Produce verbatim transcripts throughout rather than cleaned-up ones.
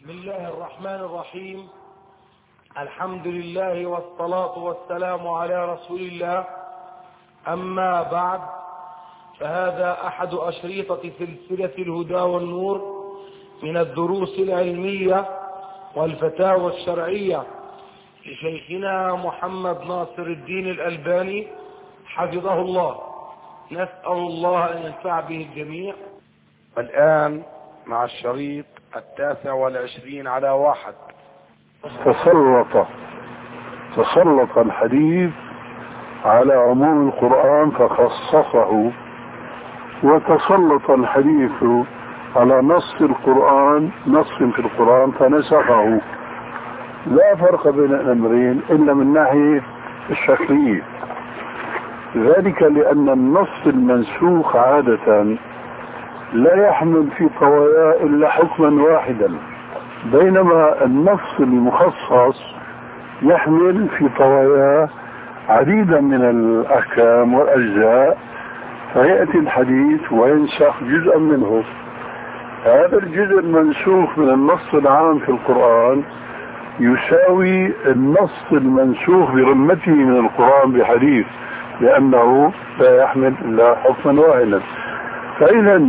بسم الله الرحمن الرحيم. الحمد لله والصلاة والسلام على رسول الله. أما بعد، فهذا أحد أشريطة سلسلة الهدى والنور من الدروس العلمية والفتاوى الشرعية لشيخنا محمد ناصر الدين الألباني حفظه الله. نسأل الله أن ينفع به الجميع. الآن مع الشريط التاسع والعشرين على واحد. تسلط تسلط الحديث على عموم القرآن فخصصه، وتسلط الحديث على نص القرآن نص في القرآن فنسخه. لا فرق بين الأمرين إلا من ناحية الشكلية، ذلك لأن النص المنسوخ عادة لا يحمل في طواياه إلا حكما واحدا، بينما النص المخصص يحمل في طواياه عديدا من الأحكام والأجزاء، فيأتي الحديث وينسخ جزءا منه. هذا الجزء المنسوخ من النص العام في القرآن يساوي النص المنسوخ برمته من القرآن بحديث، لأنه لا يحمل إلا حكما واحدا. فإذا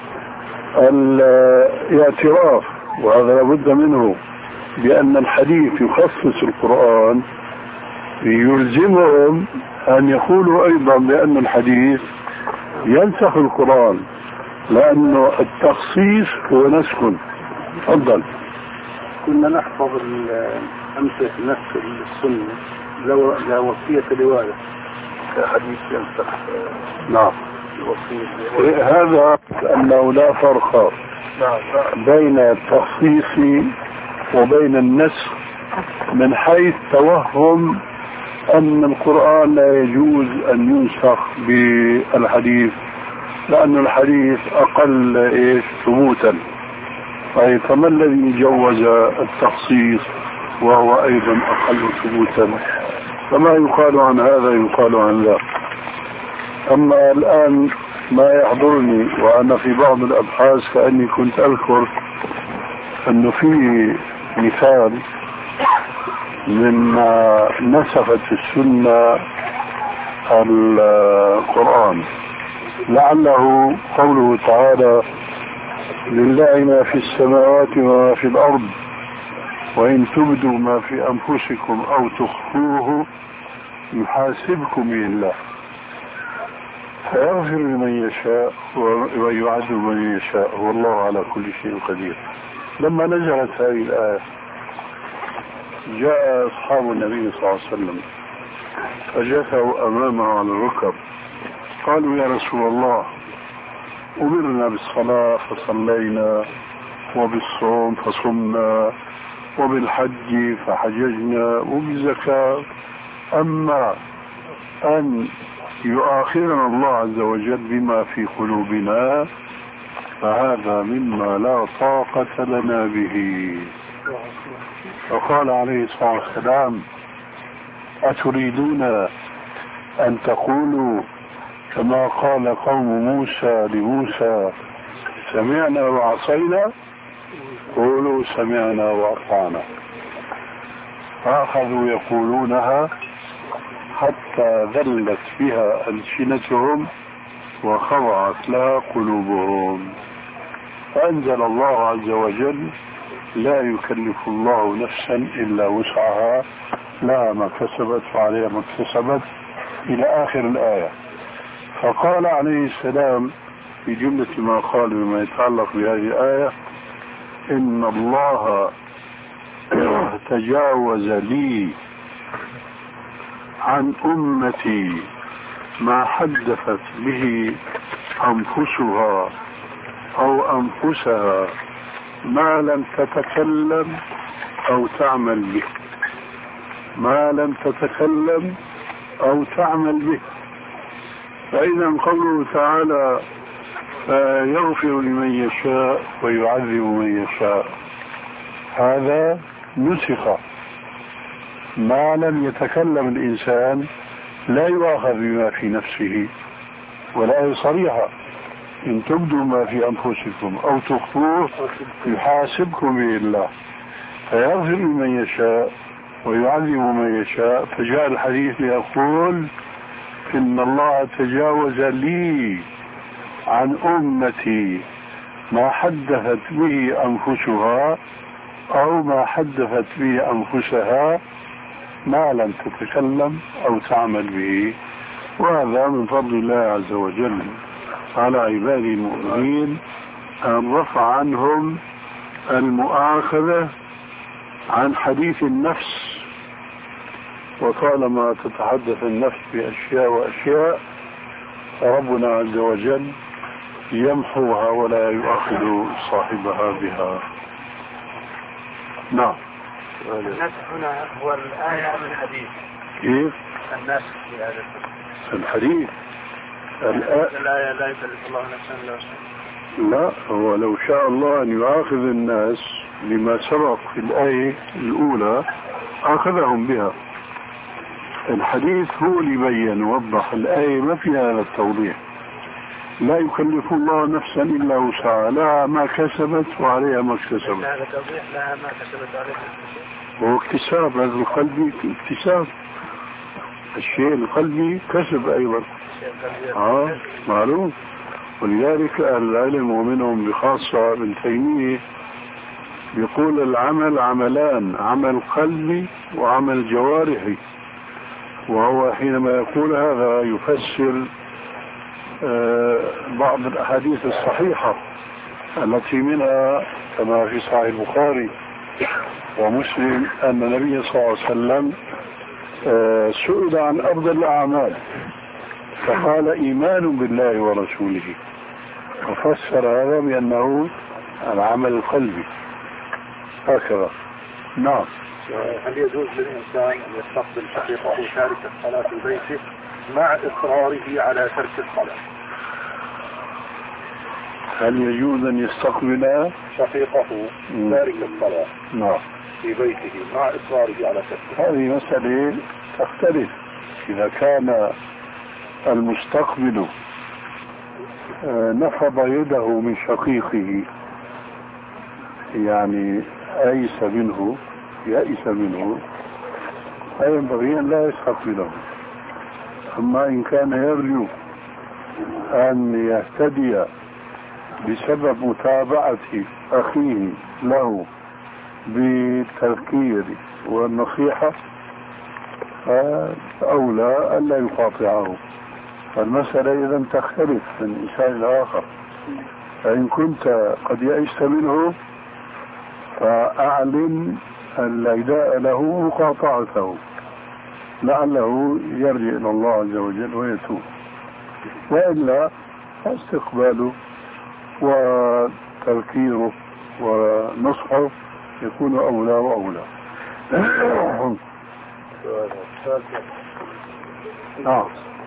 الاعتراف، وهذا لابد منه، بأن الحديث يخصص القرآن يلزمهم أن يقولوا أيضا بأن الحديث ينسخ القرآن، لأنه التخصيص هو نسخ. تفضل. كنا نحفظ أمثلة نسخ السنة لا وصية لوالد حديث ينسخ. نعم، هذا أنه لا فرق بين التخصيص وبين النسخ من حيث توهم أن القرآن لا يجوز أن ينسخ بالحديث، لأن الحديث أقل إيش ثبوتا. أي فما الذي جوز التخصيص وهو أيضا أقل ثبوتا؟ فما يقال عن هذا يقال عن ذا. أما الآن ما يحضرني وأنا في بعض الأبحاث كأني كنت أذكر أنه في مثال مما نسخت السنة القرآن، لعله قوله تعالى: لله ما في السماوات وما في الأرض وإن تبدوا ما في أنفسكم أو تخفوه يحاسبكم به الله فيغفر لمن يشاء ويعذب من يشاء والله على كل شيء قدير. لما نزلت هذه الآية جاء أصحاب النبي صلى الله عليه وسلم فجثوا أمامه على الركب، قالوا: يا رسول الله، أمرنا بالصلاة فصلينا، وبالصوم فصمنا، وبالحج فحججنا، وبالزكاة، أما أن يؤاخذنا الله عز وجل بما في قلوبنا فهذا مما لا طاقة لنا به. فقال عليه الصلاة والسلام: أتريدون أن تقولوا كما قال قوم موسى لموسى سمعنا وعصينا؟ قولوا سمعنا وأطعنا. فأخذوا يقولونها حتى ذلت بها ألسنتهم وخضعت لها قلوبهم. فأنزل الله عز وجل: لا يكلف الله نفسا إلا وسعها، لها ما كسبت وعليها ما اكتسبت، إلى آخر الآية. فقال عليه السلام في جملة ما قال بما يتعلق بهذه الآية: إن الله تجاوز لي عن أمتي ما حدثت به أنفسها أو أنفسها ما لم تتكلم أو تعمل به، ما لم تتكلم أو تعمل به. فإذا قوله تعالى: فيغفر لمن يشاء ويعذب من يشاء، هذا نسخ. ما لم يتكلم الإنسان لا يؤاخذ بما في نفسه، ولا صريحة. إن تبدوا ما في أنفسكم أو تخفوه يحاسبكم به الله فيغفر لمن يشاء ويعذب من يشاء. فجاء الحديث يقول إن الله تجاوز لي عن أمتي ما حدثت به أنفسها أو ما حدثت به أنفسها ما لم تتكلم أو تعمل به. وهذا من فضل الله عز وجل على عباده المؤمنين أن رفع عنهم المؤاخذة عن حديث النفس. وطالما تتحدث النفس بأشياء وأشياء ربنا عز وجل يمحوها ولا يؤاخذ صاحبها بها. نعم. النسخ هنا هو الآية من الحديث. كيف؟ النسخ في هذا الحديث. الآية لا يكلف الله نفسا إلا وسعها. لا، هو لو شاء الله أن يؤاخذ الناس لما سبق في الآية الأولى أخذهم بها. الحديث هو اللي بين ووضح الآية ما فيها هذا التوضيح. لا يكلف الله نفسا إلا وسعها لها ما كسبت وعليها ما اكتسبت. هذا توضيح لها ما كسبت وعليها هو اكتساب. هذا القلبي اكتساب. الشيء القلبي كسب أيضا. آه معلوم. ولذلك العلم ومنهم بخاصة ابن تيمية يقول العمل عملان، عمل قلبي وعمل جوارحي. وهو حينما يقول هذا يفسر آه بعض الأحاديث الصحيحة التي منها كما في صحيح البخاري ومسلم أن النبي صلى الله عليه وسلم آه سئل عن أفضل الأعمال فقال إيمان بالله ورسوله، وفسر هذا بأنه العمل القلبي هكذا. نعم. هل يجوز للإنسان أن يستقبل شقيقه تارك الصلاة في بيته مع إصراره على ترك الصلاة؟ هل يجوز أن يستقبل شقيقه تارك الصلاة نعم في بيته مع إصراره على ترك؟ هذه مسألة تختلف. إذا كان المستقبل نفض يده من شقيقه يعني أيس منه يأس منه فينبغي أن لا يستقبله. أما إن كان يرجو أن يهتدي بسبب متابعة أخيه له بالتذكير والنصيحة فأولى أن لا يقاطعه. فالمسألة إذا تختلف من إنسان لآخر. فإن كنت قد يئست منه فأعلن العداء له مقاطعته لعله يرجع إلى الله عز وجل ويتوب، وإلا استقباله وتذكيره ونصحه يكون أولى وأولى. نعم.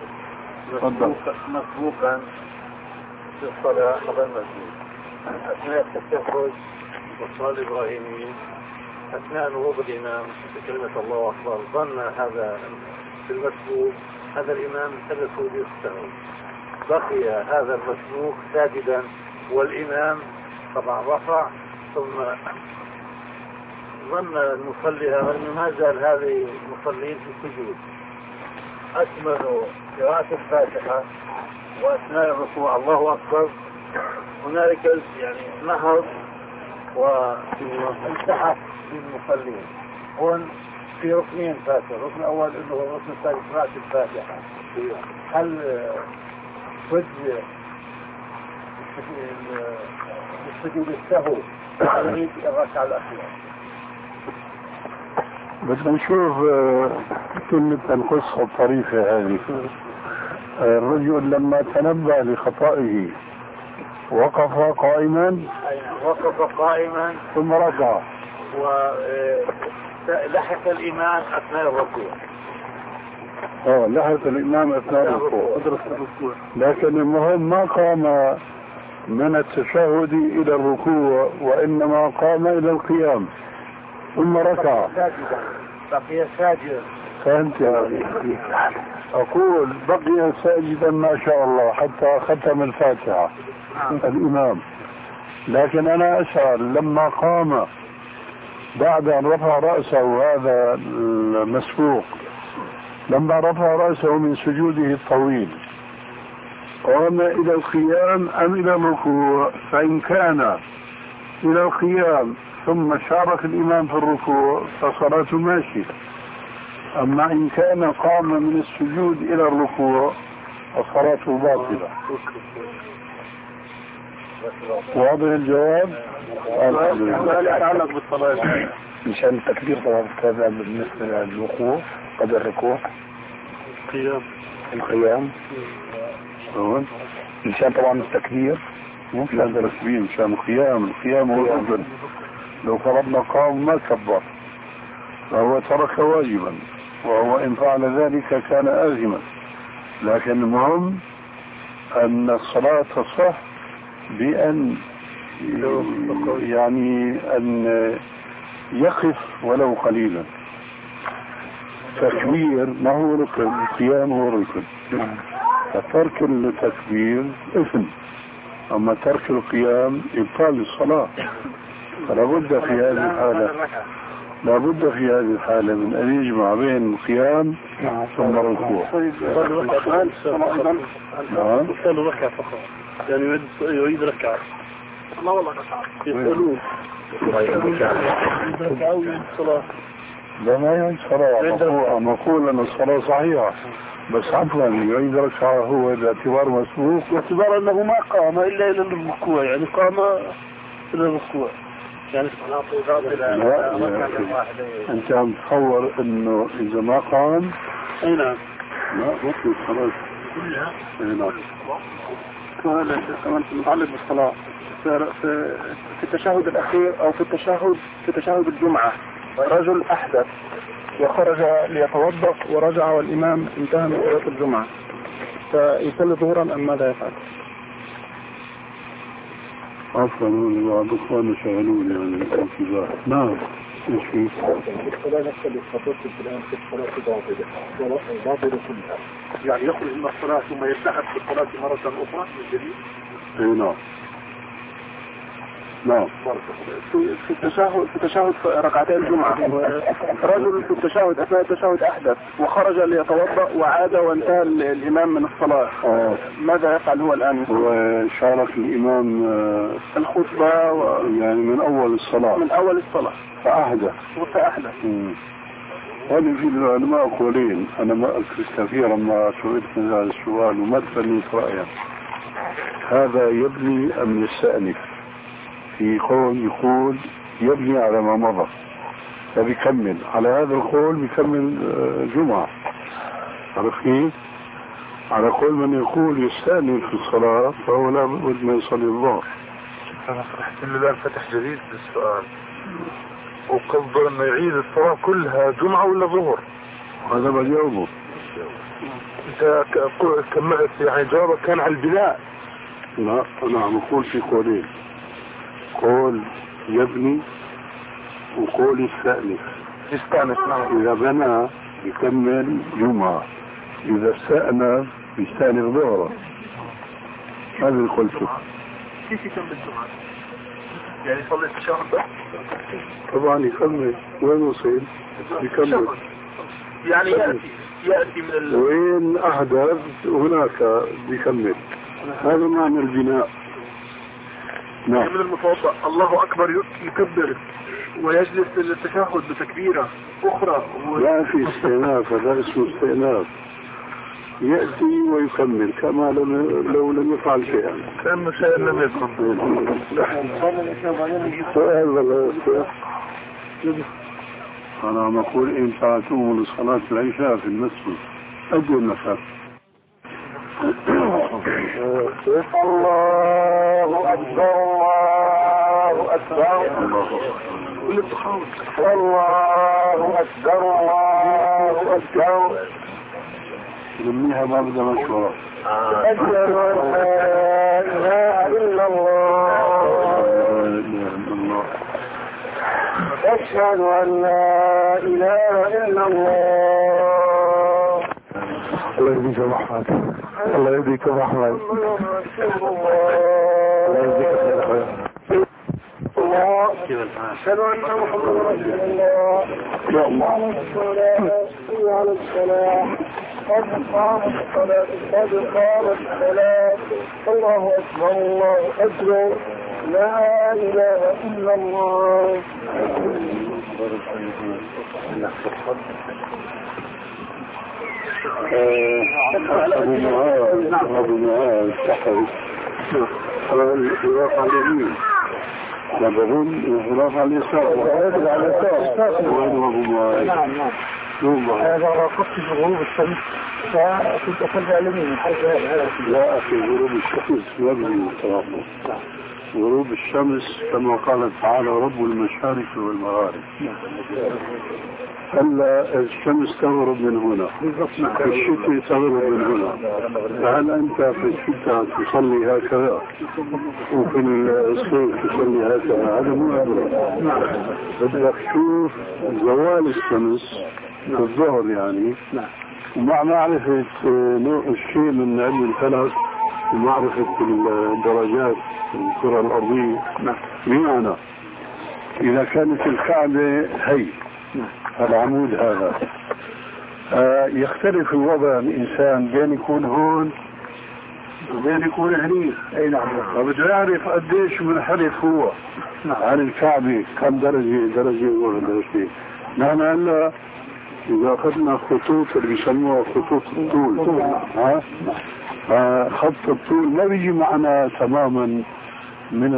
مسبوقا في الصلاة قبل المسجد أثناء التشهد والصلاة الإبراهيمية أثناء نهوض الإمام بكلمة الله أكبر ظن هذا في المسبوق هذا الإمام حدثه بالسهو، بقي هذا المسبوق ساجدا والإمام طبعا رفع ثم ظن المصلي هذا ما زال هذه المصلين في السجود أكملوا قراءة الفاتحة وأثناء الركوع الله أكبر هنالك يعني نهض وانسحب للمصلين. هون في ركنين فاتحة، الركن الأول إنه هو الركن الثاني قراءة الفاتحة. هل وجه السجود السهو يريد الركعة الأخيرة؟ بدنا نشوف كلمة القصة الطريفة هذه. الرجل لما تنبه لخطئه وقف قائما وقف قائما ثم ركع ولحق الإمام أثناء الركوع. اه لحق الإمام أثناء الركوع، لكن المهم ما قام من التشهد إلى الركوع وإنما قام إلى القيام ثم ركع. بقي ساجدا. فهمت هذه؟ أقول بقي ساجدا ما شاء الله حتى ختم الفاتحة الإمام، لكن أنا أسأل لما قام بعد أن رفع رأسه هذا المسبوق، لما رفع رأسه من سجوده الطويل قام إلى القيام أم إلى الركوع؟ فإن كان إلى القيام ثم شارك الإمام في الركوع فصلاته ماشية، أما إن كان قام من السجود إلى الركوع فصلاته باطلة. واضح الجواب؟ السؤال يتعلق بالصلاة مشان التكبير طبعا هذا بالنسبة للوقوع قبل الركوع قيام القيام مشان طبعا التكبير مو مشان التكبير، مشان القيام. القيام هو الأفضل. لو فرضنا قام ما كبر فهو ترك واجبا، وهو إن فعل ذلك كان آثما، لكن المهم أن الصلاة تصح بأن يعني أن يقف ولو قليلا. تكبير ما هو ركن، القيام هو ركن، فترك التكبير إثم، أما ترك القيام إبطال الصلاة. فلا بد في هذه الحالة لا بد في هذه الحالة من أن يجمع بين القيام ثم الركوع. نعم. يصلي ركعة فقط، يعني يريد يريد ركعة. الله والله ركعة. يسألون. ركعة لا ما يعيد صلاة، مقول أن الصلاة صحيحة بس عفوا يعيد ركعة هو باعتبار مسبوق، باعتبار أنه ما قام إلا إلى الركوع، يعني قام إلى الركوع. يعني لا أنت عم تصور إنه إذا ما قام أي نعم لا مطلق الصلاة كلها. أي نعم. سؤال متعلق بالصلاة في التشهد الأخير أو في التشهد في تشهد الجمعة، رجل أحدث وخرج ليتوضأ ورجع والإمام انتهى من صلاة الجمعة، فيصلي ظهرا أم ماذا يفعل؟ عفوا بعض اخواننا شغلوني يعني الانتظار. نعم ايش في؟ الصلاة نفسها اللي خطرت الآن في الصلاة باطلة باطلة كلها، يعني يخرج من الصلاة ثم يلتحق بالصلاة مرة أخرى من جديد؟ اي نعم نعم. في التشهد في تشهد ركعتي الجمعة، رجل في التشهد أثناء التشهد أحدث وخرج ليتوضأ وعاد وانتهى الإمام من الصلاة، آه. ماذا يفعل هو الآن؟ وشارك الإمام آه الخطبة و... يعني من أول الصلاة من أول الصلاة فأحدث وفأحدث. هذه في العلماء قولين، أنا ما أكثر كثيرا ما سئلت من هذا السؤال وما تفنيت رأيا، هذا يبني أم يستأنف؟ في قول يقول يبني على ما مضى فبيكمل على هذا القول، بيكمل جمعة. عرفتي؟ على قول من يقول يستأنف في الصلاة فهو لا بد ما يصلي الظهر. أنا فرحت إنه الآن فتح جديد بالسؤال، وقصده إنه يعيد الصلاة كلها جمعة ولا ظهر؟ هذا بجاوبه. أنت كملت يعني جوابك كان على البناء. لا أنا عم أقول في قولين، قول يبني وقول يستأنف. يستأنف نعم. إذا بنى يكمل جمعة، إذا استأنف يستأنف ظهره. هذا اللي قلته. كيف يكمل الجمعة؟ يعني يصلي التشهد بس؟ طبعا يكمل. وين وصل؟ يكمل. يعني يأتي يأتي من ال... وين أحدث هناك بيكمل. هذا معنى البناء. نعم. من المتوضأ الله أكبر يكبر ويجلس للتشهد بتكبيرة أخرى و... لا في استئناف، هذا اسمه استئناف، يأتي ويكمل كما لو لم يفعل شيئا، كأنه شيء لم يكن. سؤال ولا سؤال؟ أنا عم أقول إن فاتوه لصلاة العشاء في المسجد أدوا النفر. الله أكبر الله أكبر الله أكبر الله أكبر. لميها ما بدها مشورة. أشهد أن لا إله إلا الله أشهد أن لا إله إلا الله الله يهديك يا محمد. الله يهديك يا محمد. الله يهديك يا خير. الله أشهد أن محمدا رسول الله. يا الله على الصلاة قد قامت الصلاة قد قامت الصلاة. الله أكبر الله أكبر لا إله إلا الله. أبو معاذ أبو معاذ تحت الوقت على اليمين نظرون الوقت على اليسار وين أبو معاذ؟ نعم نعم هذا رافقت في غروب الشمس فكنت أخذ على اليمين. لا أخي غروب الشمس يبني التوافق. غروب الشمس كما قال تعالى رب المشارق والمغارب. هلا الشمس تغرب من هنا في الشتاء تغرب من هنا. فهل أنت في الشتاء تصلي هكذا وفي الصيف تصلي هكذا؟ هذا مو أمر. بدك تشوف زوال الشمس في الظهر يعني ومع معرفة الشيء من علم الفلك ومعرفة الدرجات الكرة الأرضية. بمعنى إذا كانت الكعبة هي العمود هذا آه يختلف الوضع الإنسان بين يكون هون وبين يكون هنيك. أي نعم. فبده يعرف قديش منحرف هو عن الكعبة كم درجة درجة ودرجة. نحن هلا إذا أخذنا خطوط اللي بيسموها خطوط الطول ها آه خط الطول ما بيجي معنا تماما من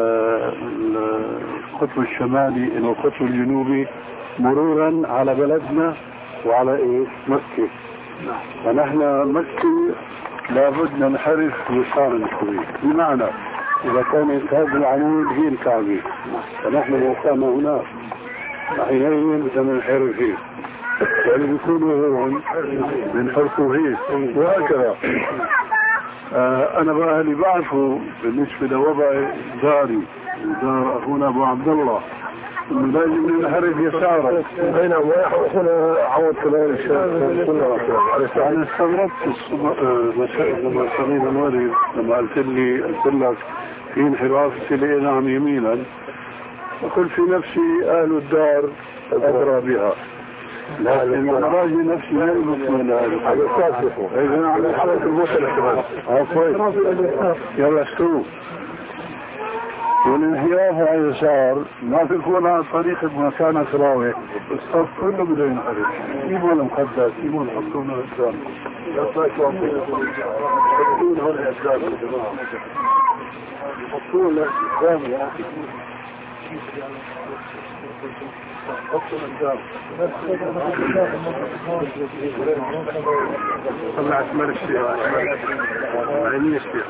القطب الشمالي إلى القطب الجنوبي مرورا على بلدنا وعلى إيه مكة. فنحن مكة لابد ننحرف يسارا شوي. بمعنى إذا كانت هذا العمود هي الكعبة فنحن لو كنا هناك حينئذ بدنا ننحرف فيه يعني بيكونوا هون بنحرفوا هيك وهكذا. آه أنا بقى اللي بعرفه بالنسبة لوضع داري دار أخونا أبو عبد الله إنه لازم ننحرف يسارا. أين أخونا عوض كلام الشيخ. أنا استغربت لما صغير الولد لما قلت لي قلت لك في انحراف لي نعم يمينا وقلت في نفسي أهل الدار أدرى بها لكن راجي نفسي لا يمكن هذا الساسفه. إذا على حالة الوصل كمان عفوا يلا استووا. والانحراف على اليسار ما في يكون على طريقة مكانة راوي الصف كله بده ينحرف. يجيبوا المقدس يجيبوا يحطون الإسلام يحطون هون الإسلام يحطون الإسلام يا أخي حطوا الإسلام طلع اسمار الشيخ عيني الشيخ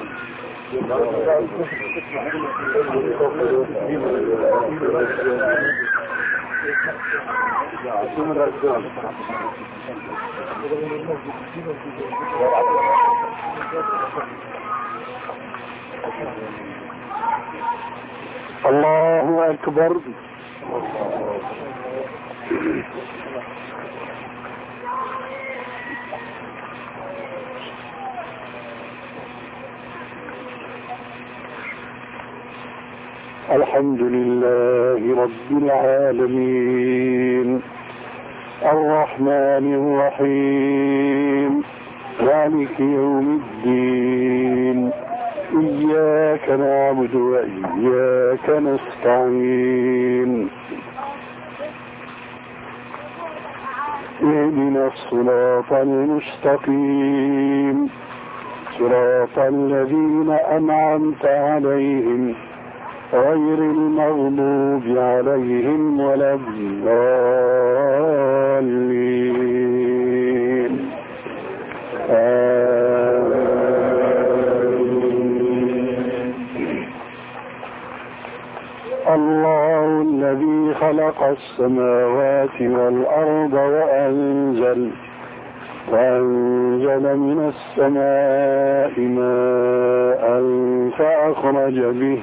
الله أكبر. الحمد لله رب العالمين الرحمن الرحيم مالك يوم الدين إياك نعبد وإياك نستعين اهدنا الصراط المستقيم صراط الذين أنعمت عليهم غير المغضوب عليهم ولا الضالين. الله الذي خلق السماوات والأرض وأنزل وأنزل من السماء ماء فأخرج به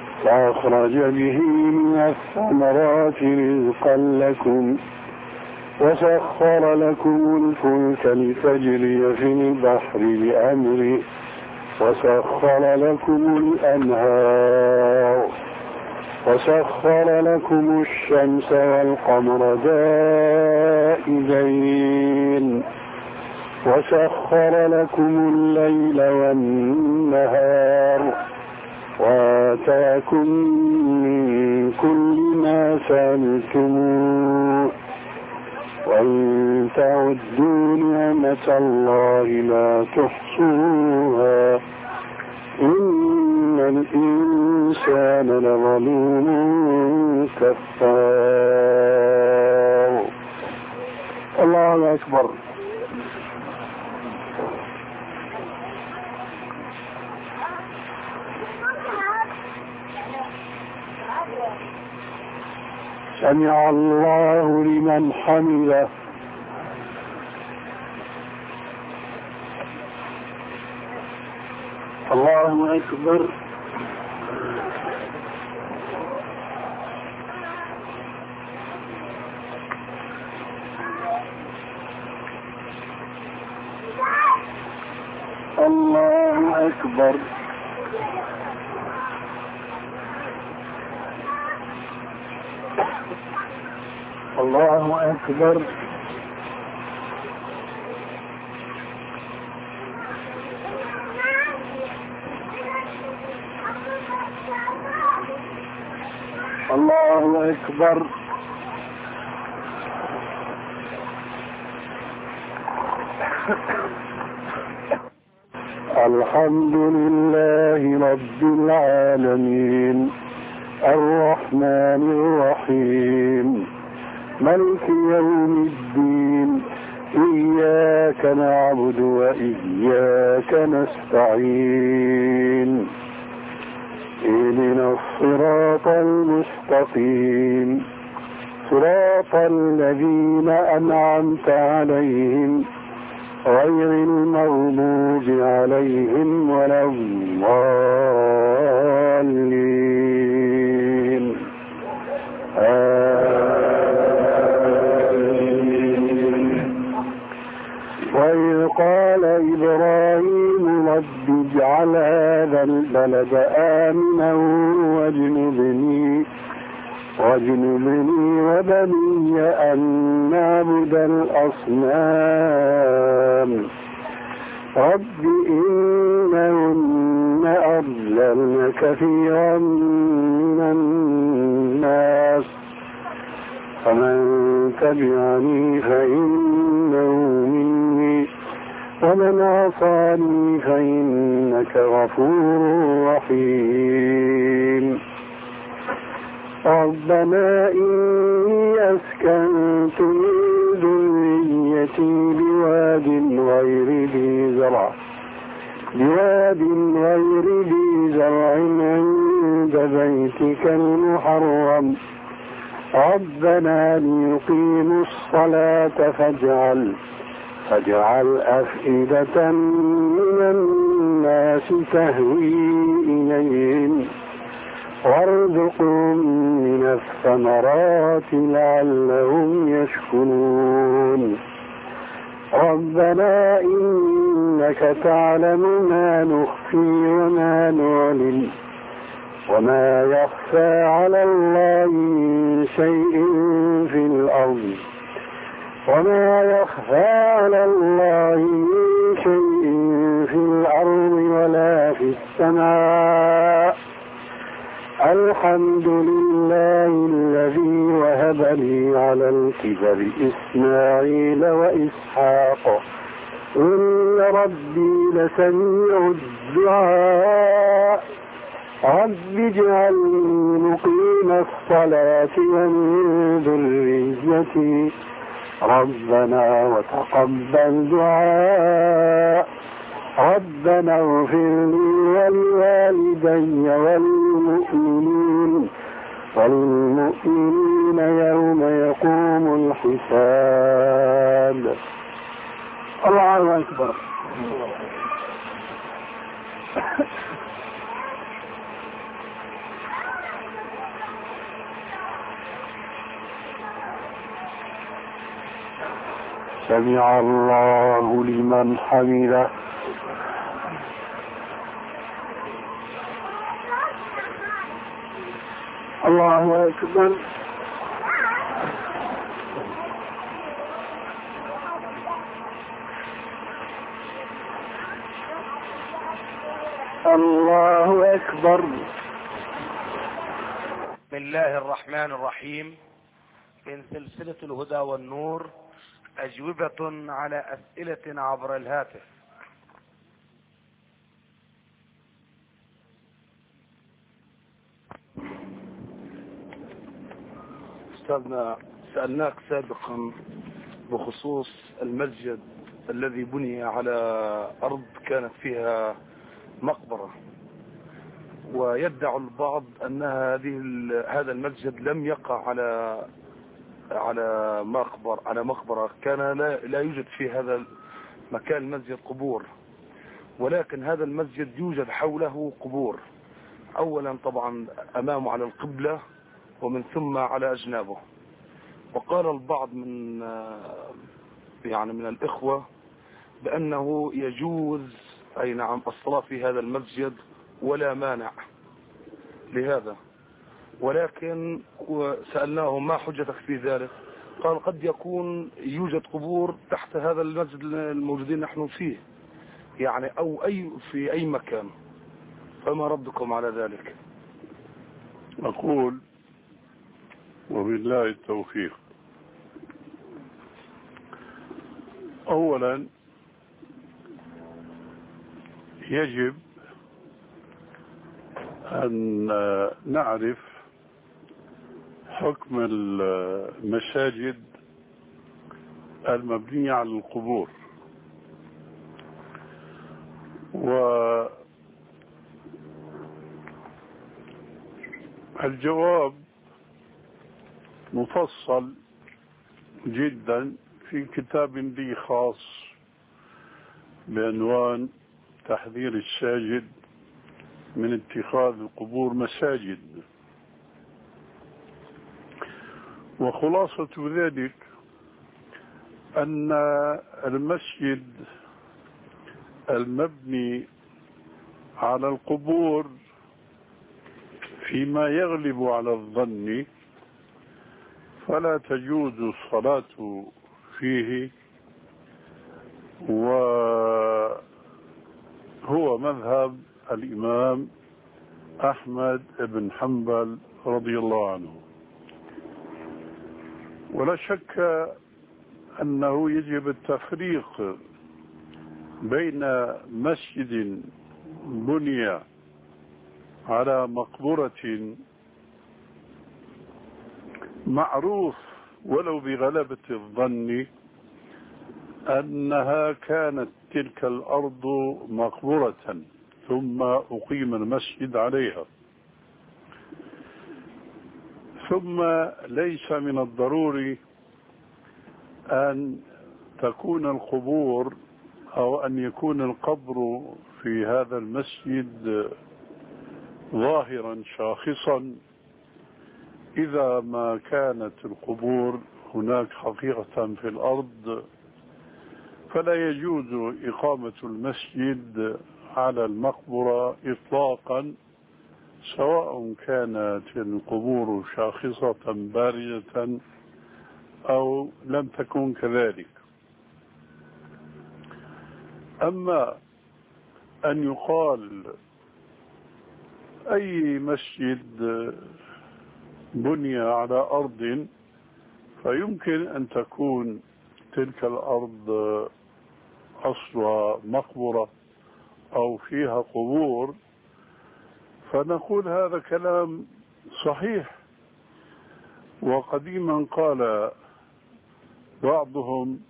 فأخرج به من الثمرات رزقا لكم وسخر لكم الفلك لتجري في البحر بأمره وسخر لكم الأنهار وسخر لكم الشمس والقمر دائبين وسخر لكم الليل والنهار وآتاكم من كل ما سألتموه وإن تعدوا نعمة الله لا تحصوها إن الإنسان لظلوم كفار. الله أكبر. سمع الله لمن حمده. الله أكبر. الله أكبر. الله أكبر. الله أكبر. الحمد لله رب العالمين الرحمن الرحيم ملك يوم الدين إياك نعبد وإياك نستعين اهدنا الصراط المستقيم صراط الذين أنعمت عليهم غير المغضوب عليهم ولا الضالين. وإذ قال إبراهيم رب اجعل هذا البلد آمنا واجنبني واجنبني وبني أن نعبد الأصنام رب إنهن أضللن كثيرا من الناس فمن تبعني فإنه مني ومن عصاني فإنك غفور رحيم. ربنا إني أسكنت من ذريتي بواد غير ذي زرع بواد غير ذي زرع عند بيتك المحرم ربنا ليقيموا الصلاة فاجعل فاجعل أفئدة من الناس تهوي إليهم وارزقهم من الثمرات لعلهم يشكرون. ربنا إنك تعلم ما نخفي وما نعلن وما يخفى على الله من شيء في الأرض وما يخفى على الله من شيء في الأرض ولا في السماء. الحمد لله الذي وهب لي على الكبر إسماعيل وإسحاق إن ربي لسميع الدعاء. رب اجعلني مقيم الصلاة ومن ذريتي ربنا وتقبل دعاء. ربنا اغفر لي ولوالدي وللمؤمنين وللمؤمنين يوم يقوم الحساب. الله أكبر. سمع الله لمن حمده. الله أكبر. الله أكبر. بسم الله الرحمن الرحيم. من سلسلة الهدى والنور أجوبة على أسئلة عبر الهاتف. أستاذنا، سألناك سابقا بخصوص المسجد الذي بني على أرض كانت فيها مقبرة، ويدعي البعض أن هذه هذا المسجد لم يقع على على مقبر على مقبرة كان لا, لا يوجد في هذا مكان المسجد قبور، ولكن هذا المسجد يوجد حوله قبور، أولا طبعا أمامه على القبلة ومن ثم على أجنابه. وقال البعض من يعني من الإخوة بأنه يجوز أي نعم الصلاة في هذا المسجد ولا مانع لهذا، ولكن سألناه ما حجتك في ذلك؟ قال قد يكون يوجد قبور تحت هذا المسجد الموجودين نحن فيه، يعني أو أي في أي مكان، فما ردكم على ذلك؟ أقول وبالله التوفيق. أولا يجب أن نعرف حكم المساجد المبنية على القبور، والجواب مفصل جدا في كتاب لي خاص بعنوان تحذير الساجد من اتخاذ القبور مساجد. وخلاصة ذلك أن المسجد المبني على القبور فيما يغلب على الظن فلا تجوز الصلاة فيه، وهو مذهب الإمام أحمد بن حنبل رضي الله عنه. ولا شك أنه يجب التفريق بين مسجد بني على مقبرة معروف ولو بغلبة الظن أنها كانت تلك الأرض مقبرة ثم أقيم المسجد عليها، ثم ليس من الضروري أن تكون القبور أو أن يكون القبر في هذا المسجد ظاهرا شاخصا إذا ما كانت القبور هناك حقيقة في الأرض، فلا يجوز إقامة المسجد على المقبرة إطلاقا، سواء كانت القبور شاخصة بارزة أو لم تكن كذلك. أما أن يقال أي مسجد بني على أرض فيمكن أن تكون تلك الأرض أصلها مقبرة أو فيها قبور، فنقول هذا كلام صحيح. وقديما قال بعضهم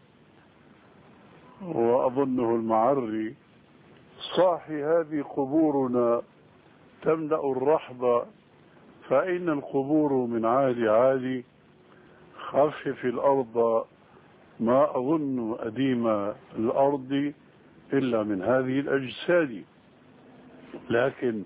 وأظنه المعري: صاحي هذه قبورنا تملأ الرحب، فأين القبور من عالي عالي، خفف الأرض ما أظن أديم الأرض إلا من هذه الأجساد. لكن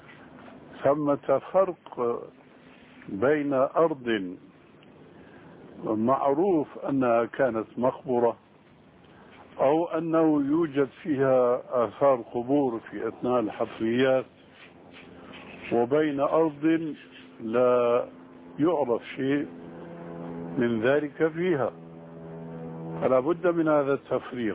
ثمة فرق بين أرض معروف أنها كانت مقبرة أو أنه يوجد فيها آثار قبور في أثناء الحفريات، وبين أرض لا يعرف شيء من ذلك فيها، فلا بد من هذا التفريق.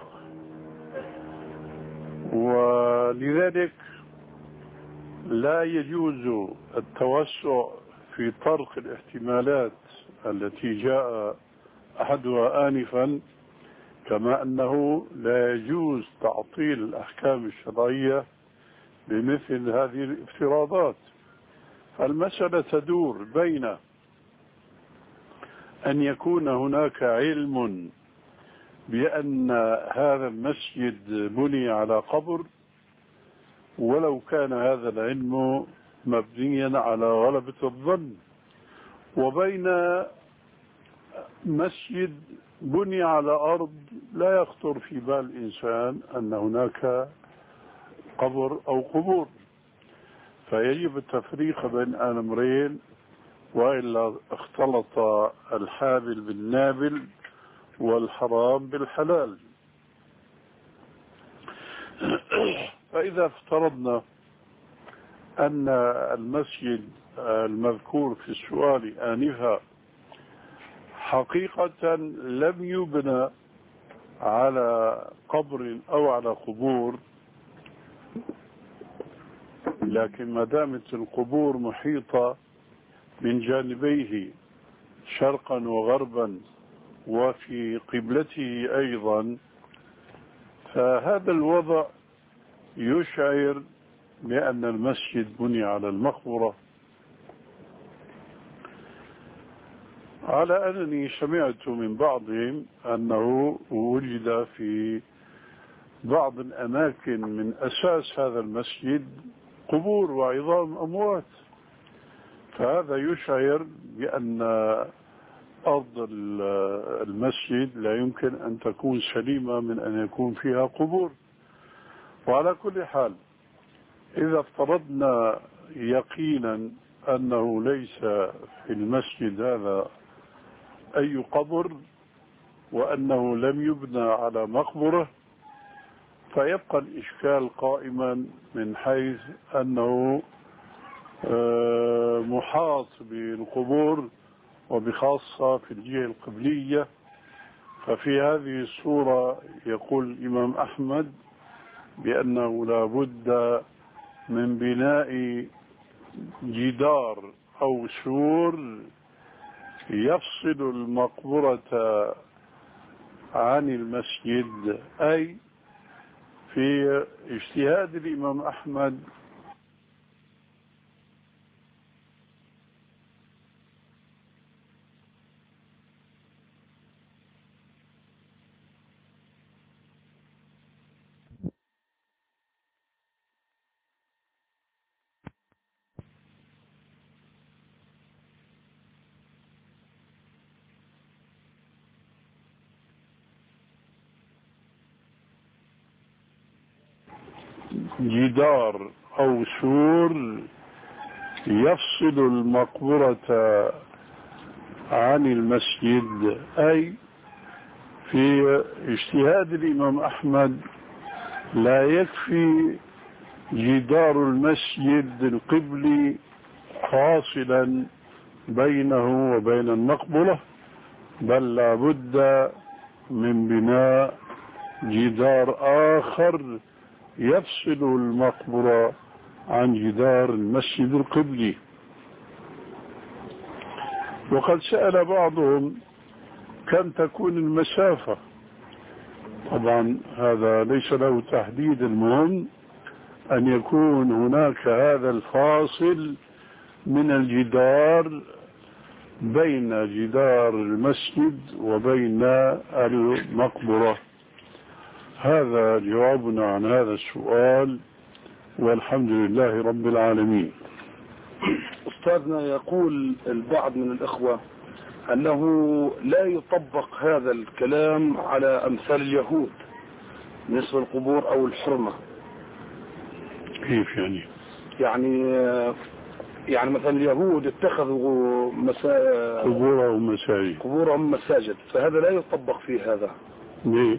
ولذلك لا يجوز التوسع في طرق الاحتمالات التي جاء أحدها آنفا، كما أنه لا يجوز تعطيل الأحكام الشرعية بمثل هذه الافتراضات. المسألة تدور بين أن يكون هناك علم بأن هذا المسجد بني على قبر، ولو كان هذا العلم مبنيا على غلبة الظن، وبين مسجد بني على أرض لا يخطر في بال الإنسان أن هناك قبر أو قبور. فيجب التفريق بين الأمرين، وإلا اختلط الحابل بالنابل والحرام بالحلال. فإذا افترضنا أن المسجد المذكور في السؤال آنفا حقيقة لم يبنى على قبر أو على قبور، لكن ما دامت القبور محيطة من جانبيه شرقا وغربا وفي قبلته أيضا، فهذا الوضع يشعر بأن المسجد بني على المقبرة. على أنني سمعت من بعضهم أنه وجد في بعض الأماكن من أساس هذا المسجد قبور وعظام أموات، فهذا يشعر بأن أرض المسجد لا يمكن أن تكون سليمة من أن يكون فيها قبور. وعلى كل حال، إذا افترضنا يقينا أنه ليس في المسجد هذا أي قبر وأنه لم يبنى على مقبرة، فيبقى الإشكال قائما من حيث أنه محاط بالقبور وبخاصة في الجهة القبلية. ففي هذه الصورة يقول الإمام أحمد بأنه لا بد من بناء جدار أو سور يفصل المقبرة عن المسجد، أي في اجتهاد الإمام أحمد جدار أو سور يفصل المقبرة عن المسجد، أي في اجتهاد الإمام أحمد لا يكفي جدار المسجد القبلي فاصلا بينه وبين المقبرة، بل لا بد من بناء جدار آخر يفصل المقبرة عن جدار المسجد القبلي. وقد سأل بعضهم كم تكون المسافة. طبعا هذا ليس له تحديد، المهم أن يكون هناك هذا الفاصل من الجدار بين جدار المسجد وبين المقبرة. هذا جوابنا عن هذا السؤال، والحمد لله رب العالمين. أستاذنا، يقول البعض من الإخوة أنه لا يطبق هذا الكلام على أمثال اليهود بالنسبة للقبور أو الحرمة. كيف يعني؟ يعني يعني مثلا اليهود اتخذوا مسا... قبورهم مساجد. قبورهم مساجد، فهذا لا يطبق في هذا. ليه؟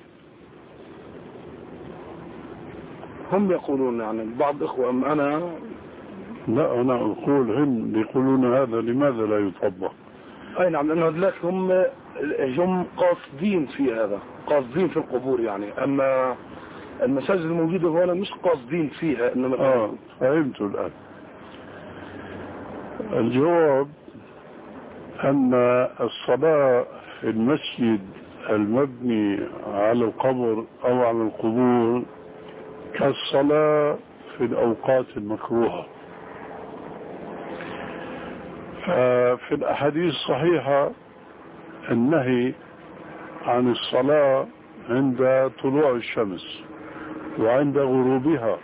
هم يقولون يعني بعض إخوة أم أنا لا أنا أقول هم يقولون هذا لماذا لا يطبق؟ أي نعم، لأنه هذلك هم هم قاصدين في هذا، قاصدين في القبور يعني. أما المساجد الموجودة هنا مش قاصدين فيها، إنما آه فهمت الآن. الجواب أن الصلاة في المسجد المبني على القبر أو على القبور كالصلاة في الأوقات المكروهة. ففي الأحاديث الصحيحة النهي عن الصلاة عند طلوع الشمس وعند غروبها،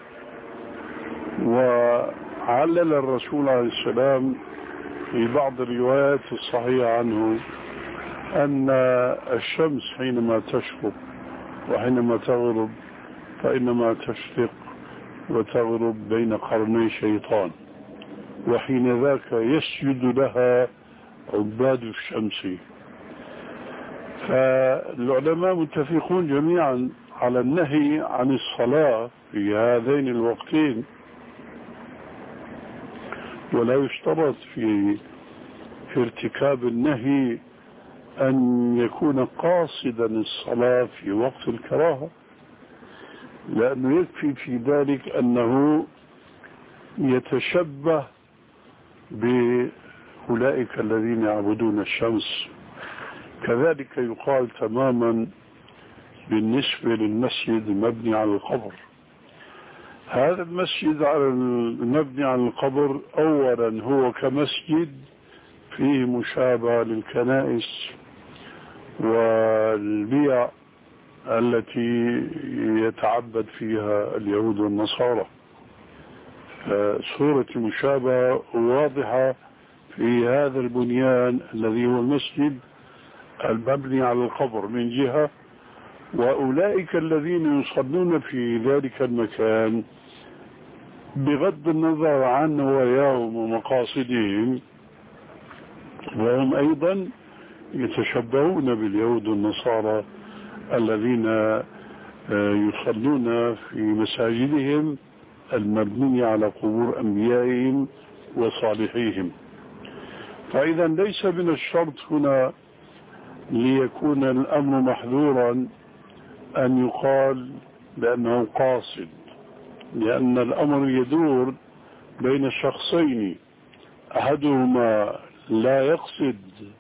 وعلل الرسول عليه السلام في بعض الروايات الصحيحة عنه أن الشمس حينما تشرق وحينما تغرب فإنما تشرق وتغرب بين قرني شيطان، وحين ذاك يسجد لها عباد الشمس. فالعلماء متفقون جميعا على النهي عن الصلاة في هذين الوقتين، ولا يشترط في في ارتكاب النهي أن يكون قاصدا الصلاة في وقت الكراهة، لأنه يكفي في ذلك أنه يتشبه بأولئك الذين يعبدون الشمس. كذلك يقال تماما بالنسبة للمسجد المبني على القبر. هذا المسجد على المبني على القبر أولا هو كمسجد فيه مشابه للكنائس والبيع التي يتعبد فيها اليهود والنصارى. صورة المشابهة واضحة في هذا البنيان الذي هو المسجد المبني على القبر من جهة، وأولئك الذين يصلون في ذلك المكان بغض النظر عن نواياهم ومقاصدهم، وهم أيضا يتشبهون باليهود والنصارى الذين يصلون في مساجدهم المبنية على قبور أنبيائهم وصالحيهم. فإذا ليس من الشرط هنا ليكون الأمر محذورا أن يقال بأنه قاصد، لأن الأمر يدور بين شخصين، أحدهما لا يقصد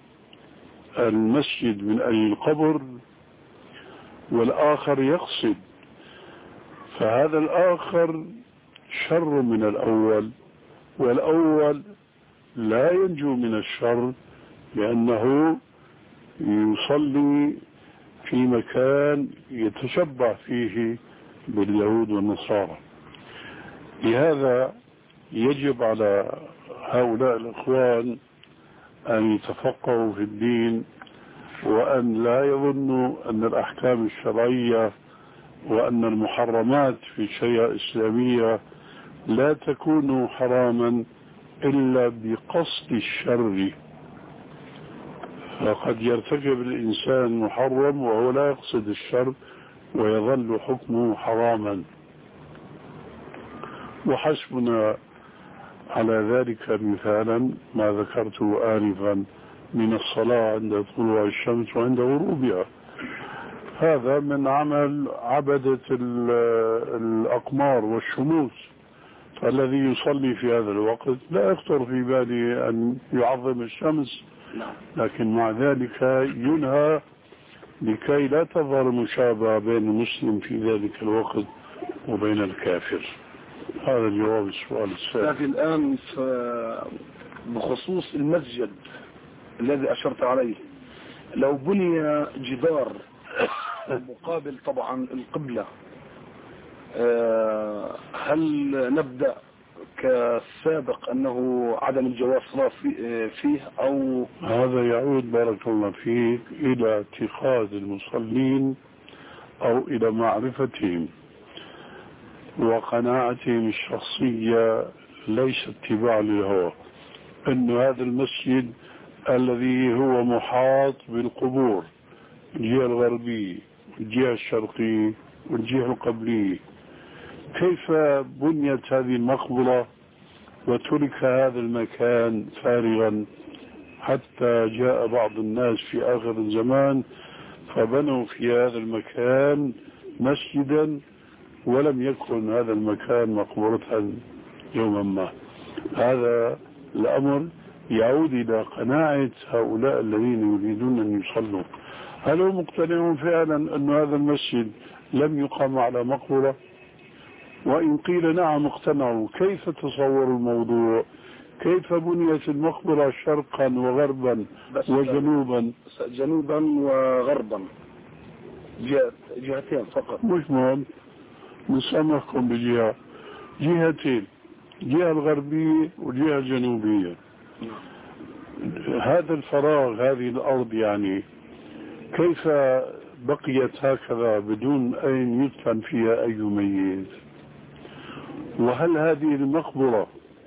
المسجد من أجل القبر والآخر يقصد، فهذا الآخر شر من الأول، والأول لا ينجو من الشر لأنه يصلي في مكان يتشبه فيه باليهود والنصارى. لهذا يجب على هؤلاء الإخوان أن يتفقهوا في الدين، وأن لا يظنوا أن الأحكام الشرعية وأن المحرمات في الشريعة الإسلامية لا تكون حراما إلا بقصد الشر. فقد يرتكب الإنسان محرم وهو لا يقصد الشر ويظل حكمه حراما. وحسبنا على ذلك مثالا ما ذكرته آنفا من الصلاة عند طلوع الشمس وعند غروبها. هذا من عمل عبدة الأقمار والشموس، فالذي يصلي في هذا الوقت لا يخطر في باله أن يعظم الشمس، لكن مع ذلك ينهى لكي لا تظهر مشابهة بين المسلم في ذلك الوقت وبين الكافر. هذا جواب السؤال الثاني. لكن الآن بخصوص المسجد الذي أشرت عليه، لو بني جدار مقابل طبعا القبلة، هل نبدأ كالسابق أنه عدم الجواز صلاة فيه أو هذا يعود بارك الله فيك إلى اتخاذ المصلين أو إلى معرفتهم وقناعتهم الشخصية، ليس اتباع للهوى. أن هذا المسجد الذي هو محاط بالقبور الجهة الغربية والجهة الشرقية والجهة القبلية، كيف بنيت هذه المقبرة وترك هذا المكان فارغا حتى جاء بعض الناس في آخر الزمان فبنوا في هذا المكان مسجدا ولم يكن هذا المكان مقبرة يوما ما؟ هذا الأمر يعود إلى قناعة هؤلاء الذين يريدون أن يصلوا. هل هم مقتنعون فعلا أن هذا المسجد لم يقام على مقبرة؟ وإن قيل نعم اقتنعوا، كيف تصوروا الموضوع؟ كيف بنيت المقبرة شرقا وغربا وجنوبا؟ جنوبا وغربا، جهتين فقط. مش مهم، نسامحكم بجهة، جهتين، جهة الغربية وجهة الجنوبية. هذا الفراغ، هذه الأرض يعني كيف بقيت هكذا بدون أن يدفن فيها أي ميت؟ وهل هذه المقبرة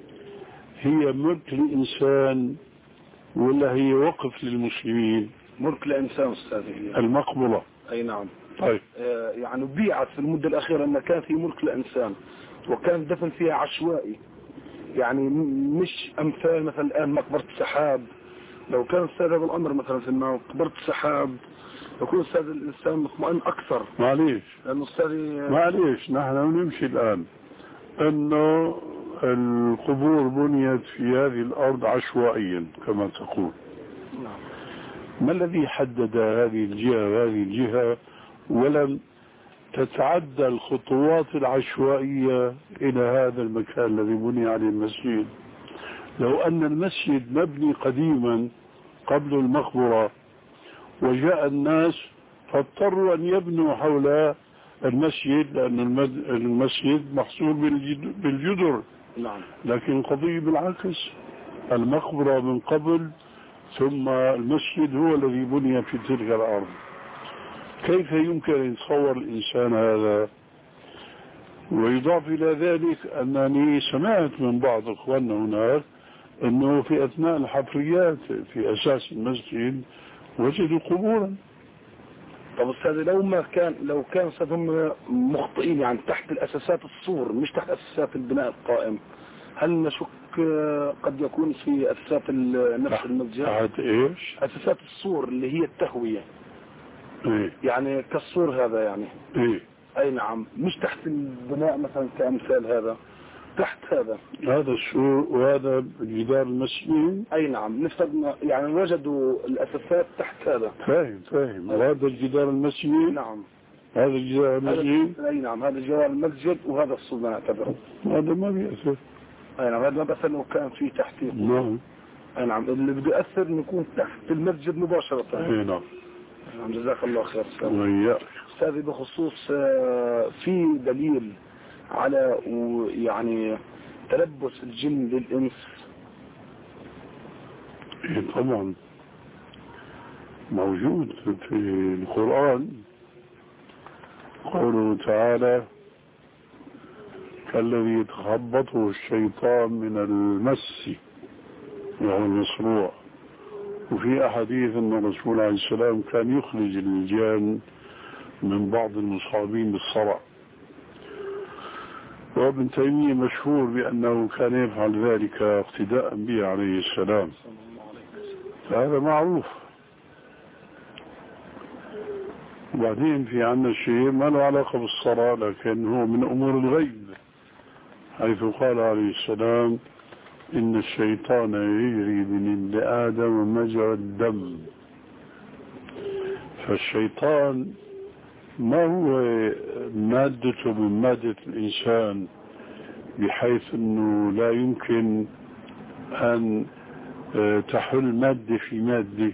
هي ملك الإنسان ولا هي وقف للمسلمين؟ ملك الإنسان أستاذي المقبرة. أي نعم. طيب آه يعني بيعت في المدة الأخيرة أنها كانت هي ملك الإنسان وكان دفن فيها عشوائي، يعني مش أمثال مثلا الآن مقبرة سحاب. لو كان استاذ هذا الأمر مثلا في مقبرة سحاب يكون استاذ الإنسان مطمئن أكثر. معليش لأنه استاذ معليش نحن نمشي الآن أنه القبور بنيت في هذه الأرض عشوائيا كما تقول. نعم. ما الذي حدد هذه الجهة وهذه الجهة ولم تتعدى الخطوات العشوائية إلى هذا المكان الذي بني عليه المسجد؟ لو أن المسجد مبني قديما قبل المقبرة وجاء الناس فاضطروا أن يبنوا حول المسجد لأن المسجد محصور بالجدر. نعم. لكن قضية بالعكس، المقبرة من قبل ثم المسجد هو الذي بني في تلك الأرض. كيف يمكن أن يتصور الإنسان هذا؟ ويضاف إلى ذلك أنني سمعت من بعض أخواننا هناك أنه في أثناء الحفريات في أساس المسجد وجدوا قبورا. طب أستاذ لو ما كان لو كان هم مخطئين يعني تحت الأساسات السور مش تحت أساسات البناء القائم، هل نشك قد يكون في أساسات نفس المسجد؟ تحت إيش؟ أساسات السور اللي هي التهوية. إيه؟ يعني كالسور هذا يعني. إيه؟ أي نعم، مش تحت البناء مثلا كأمثال هذا، تحت هذا. هذا السور وهذا جدار المسجد. أي نعم، نفترض يعني وجدوا الأساسات تحت هذا. فاهم فاهم. وهذا الجدار المسجد. نعم. هذا الجدار المسجد. أي نعم، هذا جدار المسجد وهذا السور نعتبره. هذا ما بيأثر. أي نعم، هذا ما بيأثر لو كان في تحتيه. نعم. أي نعم، اللي بده يأثر إنه يكون تحت المسجد مباشرة. أي نعم. نعم، جزاك الله خير. وياك. أستاذي بخصوص في دليل على يعني تلبس الجن للإنس؟ إيه طبعا موجود في القرآن. قوله تعالى كالذي يتخبطه الشيطان من المس وهو المصروع. وفي أحاديث أن الرسول عليه السلام كان يخرج الجان من بعض المصابين بالصرع، وابن تيمية مشهور بأنه كان يفعل ذلك اقتداء به عليه السلام، فهذا معروف. وبعدين في عنا شيء ما له علاقة بالصرع لكن هو من أمور الغيب، حيث قال عليه السلام إن الشيطان يجري من ابن آدم مجرى الدم. فالشيطان ما هو مادته من مادة الإنسان بحيث أنه لا يمكن أن تحل مادة في مادة.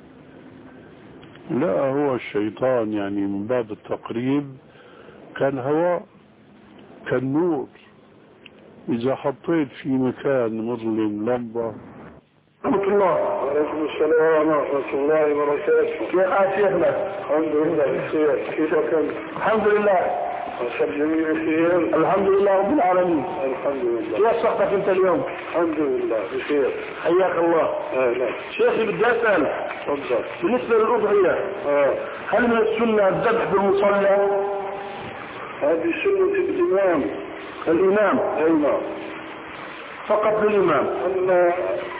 لا، هو الشيطان يعني من باب التقريب كالهواء كالنور. إذا حطيت في مكان مظلم لمبة. ورحمة الله. وعليكم السلام ورحمة الله وبركاته. كيف حال شيخنا؟ الحمد لله بخير. كيفك أنت؟ الحمد لله. والجميع بخير. الحمد لله رب العالمين. الحمد لله. كيف صحتك أنت اليوم؟ الحمد لله بخير. حياك الله. اهلا. شيخي بدي اسال تفضل. بالنسبه للاضحيه اه هل من السنه الذبح بالمصلى؟ هذه سنة الإمام. الامام أيوة. فقط للامام. أما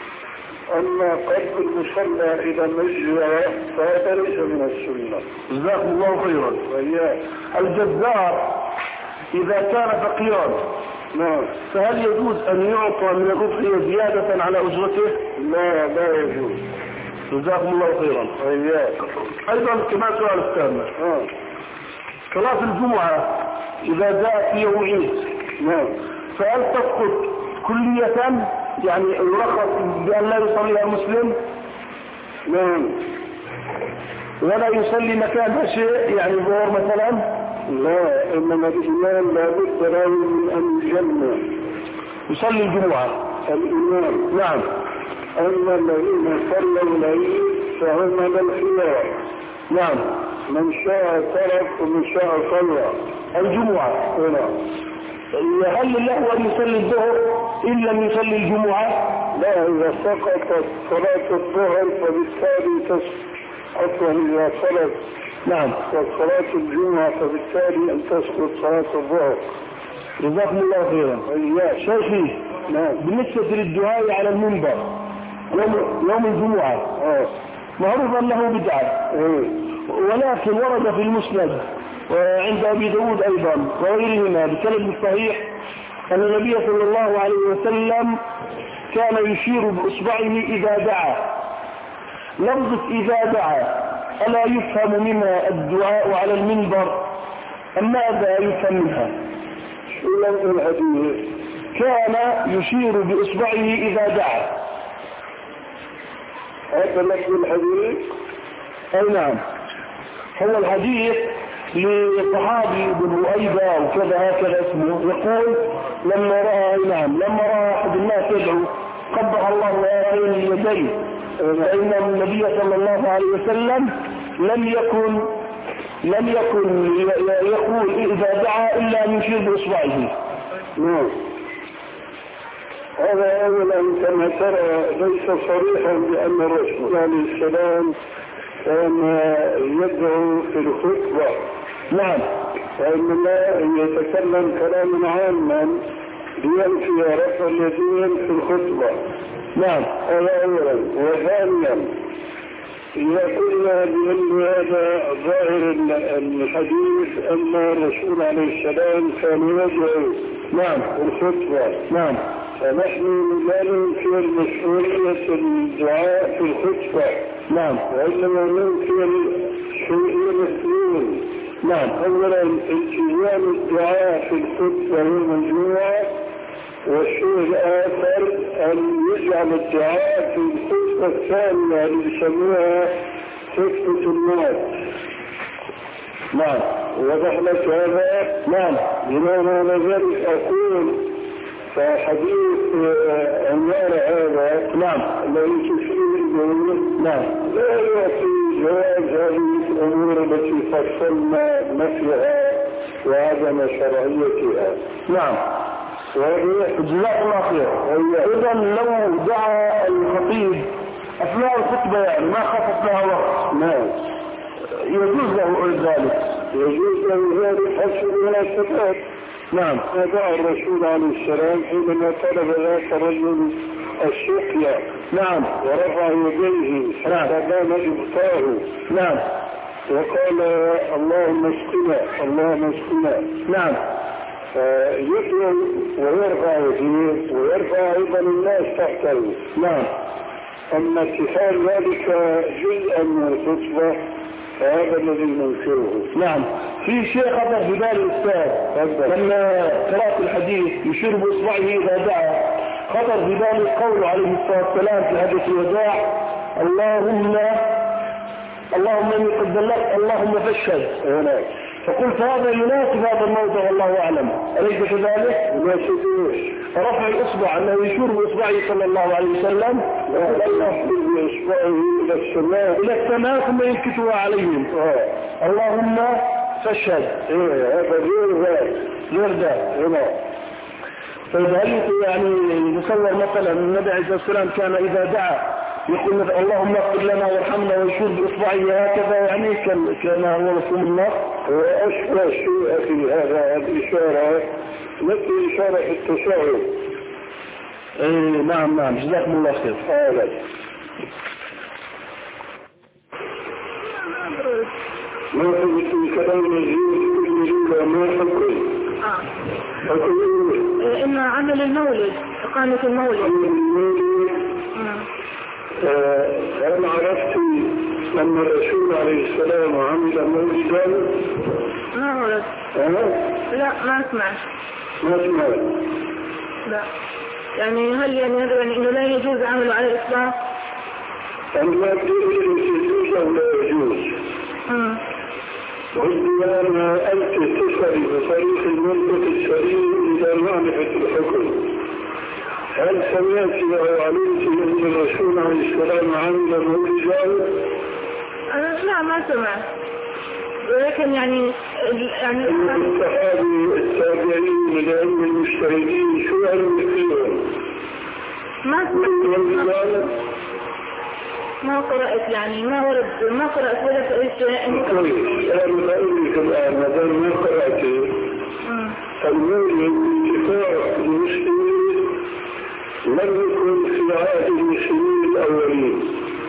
أما قلب المصلى إذا مجرى فهذا ليس من السنة. جزاكم الله خيرا. وإياك. الجزار اذا كان فقيرا نعم. فهل يجوز ان يعطى من الاضحيه زياده على اجرته؟ لا لا يجوز. جزاكم الله خيرا. وإياك. ايضا كما سؤال الثاني آه. صلاه الجمعه اذا جاء في يوم عيد نعم. فهل تسقط كليه يعني يرخص بان لا يصليها مسلم نعم. ولا يصلي مكانها شيء يعني ظهر مثلا؟ لا، إنما الإمام لابد له من أن يجمع. يصلي الجمعه الإمام. نعم. أما الذين صلوا العيد فهم على الخيار. نعم. من شاء ترك ومن شاء صلى. الجمعه هنا. هل له ان يصلي الظهر ان لم يصلي الجمعه؟ لا، إذا سقطت صلاة الظهر فبالتالي تسقط. أصلا إذا صلت نعم. وصلاة الجمعة فبالتالي أن تسقط صلاة الظهر. جزاكم الله خيرا. إياك. شيخي نعم. بالنسبه للدعاء على المنبر يوم, يوم الجمعه آه. معروف انه بدعه إيه. ولكن ورد في المسند وعند ابي داود ايضا وغيرهما بسند صحيح ان النبي صلى الله عليه وسلم كان يشير باصبعه اذا دعا. لفظة اذا دعا الا يفهم منها الدعاء على المنبر ام ماذا يفهم منها؟ شو لفظ الحديث؟ كان يشير باصبعه اذا دعا. هذا لفظ الحديث؟ اي نعم. هو الحديث لصحابي بن رؤيبة وكذا هكذا اسمه يقول لما رأى نعم لما رأى أحد الناس يدعو قبح الله هذين اليدين فإن النبي صلى الله عليه وسلم لم يكن لم يكن يقول إذا دعا إلا أن يشير بإصبعه. نعم. هذا أولا كما ترى ليس صريحا بأن الرسول عليه السلام كان يدعو في الخطبة. نعم. فإنما يتكلم كلاما عاما لينفي رفع اليدين في الخطبة. نعم. هذا أولا. وثانيا إذا قلنا بأن هذا ظاهر الحديث أن الرسول عليه السلام كان يدعو نعم في الخطبة. نعم. فنحن لا ننكر مسؤولية الدعاء في الخطبة. نعم. وإنما ننكر شيئين اثنين. نعم. أولا التزام الدعاء في الخطبة يوم الجمعة، والشيء الآخر أن يجعل الدعاء في الخطبة الثانية اللي يسموها خطبة الناس. نعم. وضح لك هذا؟ نعم. بناء على ذلك أقول فحديث عمار هذا نعم الذي تشير إليه نعم لا يعطي جواز هذه الأمور التي فصلنا نفيها وعدم شرعيتها. نعم. جزاك الله خير. إذا لو دعا الخطيب أثناء الخطبة يعني ما خفت لها وقت نعم يجوز له ذلك. يجوز له ذلك حسب المناسبات. نعم. دعا الرسول عليه السلام حينما طلب ذاك الرجل السقيا. نعم. ورفع يديه حتى بان إبطاه. نعم. وقال اللهم اسقنا اللهم اسقنا. نعم. فيدعو ويرفع يديه ويرفع أيضا الناس تحته. نعم. أما اتخاذ ذلك جزءا من الخطبة فهذا الذي ننكره. نعم. في شيء خطر في بالي الأستاذ لما قرأت الحديث يشير بإصبعه إذا دعا خطر في بالي قوله عليه الصلاة والسلام في حديث الوداع اللهم اللهم إني قد بلغت اللهم فاشهد. هناك. فقلت هذا يناسب هذا الموضوع والله أعلم. أليس كذلك؟ يناسبه رفع الإصبع أنه يشير بإصبعه صلى الله عليه وسلم لا يحفظ بإصبعه إلى السماء إلى السماء ثم ينكتها عليهم. آه. اللهم فاشهد. إيه هذا غير ذلك غير ذلك. هنا. فهل يعني نصور مثلا النبي عليه الصلاة والسلام كان إذا دعا يقول مثلا اللهم اغفر لنا وارحمنا ويشير بإصبعه هكذا يعني كان كان هو رسول الله؟ وأشبه شيء في هذا الإشارة مثل إشارة التشهد. إيه نعم نعم جزاكم الله خير. هذا ما في كلام الجيل كل ما حكم. آه. حكم إن عمل المولد إقامة المولد. هل عرفت أن الرسول عليه السلام عمل مولدا؟ ما عرفت. أه؟ لا ما سمعت. ما سمعت. لا يعني هل يعني هذا يعني إنه لا يجوز عمله على الإطلاق؟ أن لا يجوز أو لا يجوز. امم ودي أنا أنت تسألي بطريق المنطق السليم إلى معرفة الحكم. هل سمعت أو علمت أن الرسول عليه السلام عمل مولدا؟ أنا لا ما سمعت، ولكن يعني يعني الصحابي التابعين العلم المجتهدين شو علم فيهم؟ ما سمعت، ما قرأت يعني ما ورد ما قرأت ولا في أي شيء. كويس أنا بقول لك الآن ما دام ما قرأتي المولد اتفاق المسلمين لم يكن في عهد المسلمين الأولين،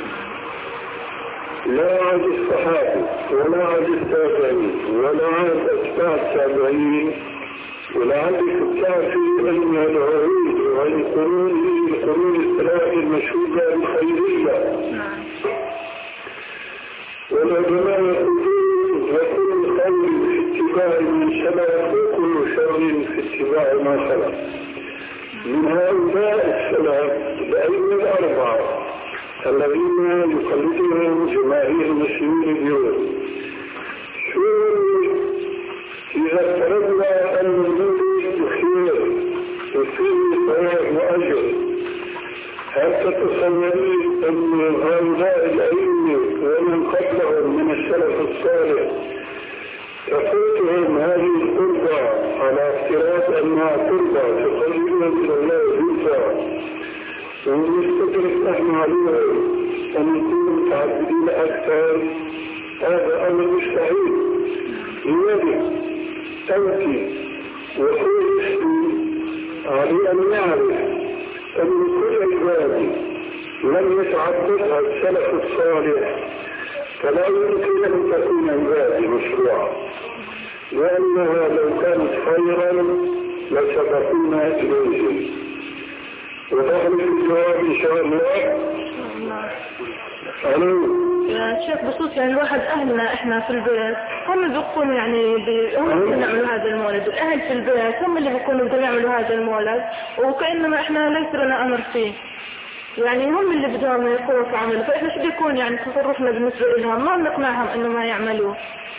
لا عهد الصحابة ولا عهد التابعين ولا عهد أتباع التابعين ولا عهد الكتاب في علم العهود وعن قرون القرون الثلاث المشهودة الخيرية. والعلماء يقولون وكل خير في اتباع من سلف وكل شر في اتباع ما خلق. من هؤلاء السلف الأئمة الأربعة الذين يقلدهم جماهير المسلمين اليوم، شو إذا افترضنا أن المولد خير وفيه ثواب وأجر، هل تتصورين أن هؤلاء الأئمة ومن قبلهم من السلف الصالح تفوتهم هذه القربة على افتراض أنها قربة تقربهم إلى الله جزءا، ونستدرك نحن عليهم أن نكون متعبدين أكثر؟ هذا أمر مستحيل. لذلك أنت وكل مسلم عليه أن يعرف أن كل عبادة لم يتعبدها السلف الصالح فلا يمكن أن تكون عبادة مشروعة، لأنها لو كانت خيرا لسبقونا إليه. ودخل في الجواب إن شاء الله. ألو يا شيخ بخصوص يعني الواحد أهلنا إحنا في البيت هم اللي بيكونوا يعني بي... هم اللي بيعملوا هذا المولد، الأهل في البيت هم اللي بيكونوا بدهم يعملوا هذا المولد، وكأنما إحنا ليس لنا أمر فيه، يعني هم اللي بدهم يقوموا في عمله، فإحنا شو بيكون يعني تصرفنا بالنسبة لهم؟ ما بنقنعهم إنه ما يعملوه.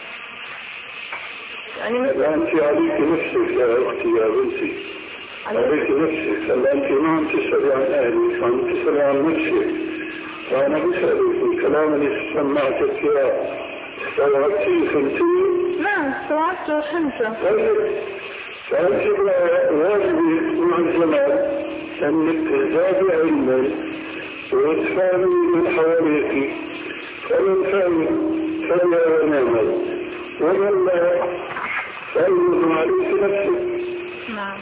يعني مثلا أنت عليك نفسك يا أختي يا بنتي، عليك نفسك، هلا أنت ما عم تسألي عن أهلك، عم تسألي عن نفسك. فأنا بسألك الكلام اللي سمعتك إياه استوعبتيه فهمتيه؟ نعم استوعبته وفهمته. طيب فأنت واجبك مع الزمان أنك تزدادي علما وتفهمي من حواليك، فمن فهم فلا ونعمل ومن لا فأيضا عليك نفسك. نعم.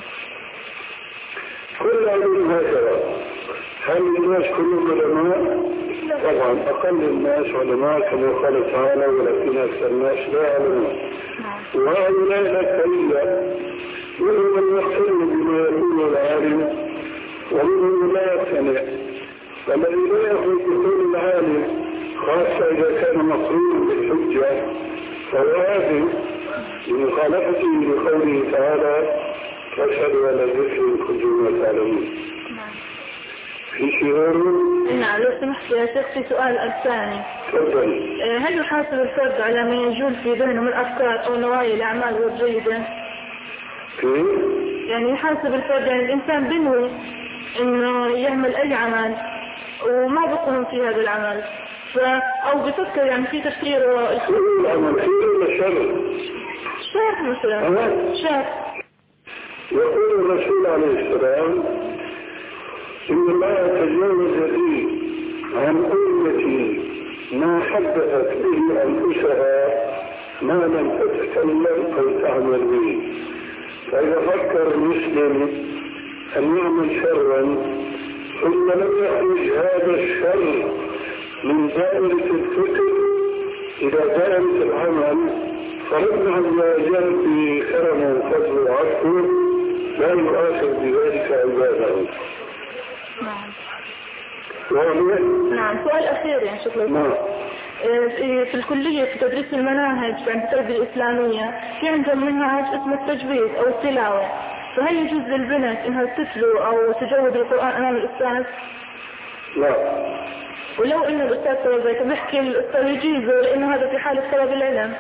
كل علم هكذا. هل الناس كلهم علماء؟ طبعا أقل الناس علماء كما قال تعالى ولكن أكثر الناس لا يعلمون. وهؤلاء الأكثرية منهم من يقتنع بما يقول العالم ومنهم لا يقتنع، والذي لا يأخذ بقول العالم خاصة إذا كان مقرون بالحجة فهو آثم بمخالفته لقوله تعالى فاشهدوا على الذكر إن كنتم لا تعلمون. في شهور؟ نعم لو سمحت يا شيخ في سؤال الثاني. تفضل. هل يحاسب الفرد على ما يجول في ذهنه من الأفكار أو نوايا الأعمال الجيدة؟ كيف؟ يعني يحاسب الفرد يعني الإنسان بنوي إنه يعمل أي عمل وما بقوم في هذا العمل ف أو بفكر يعني في تفكيره العمل خير ولا شر؟ شر مثلا شر يقول الرسول عليه السلام إن الله تجاوز لي عن أمتي ما حدثت به أنفسها ما لم تتكلم أو تعمل به. فإذا فكر المسلم أن يعمل شرا ثم لم يخرج هذا الشر من دائرة الفكر إلى دائرة العمل، فربنا عز وجل بكرمه وفضله وعفوه لا يؤاخذ بذلك عباده. نعم. واضح؟ نعم. سؤال أخير يعني شكرا. نعم. في الكلية في تدريس المناهج عند التربية الإسلامية في عندهم منهج اسمه التجويد أو التلاوة، فهل يجوز للبنت إنها تتلو أو تجود القرآن أمام الأستاذ؟ لا. ولو إن الأستاذ طلبته بيحكي الأستاذ يجيزه لأنه هذا في حالة طلب العلم.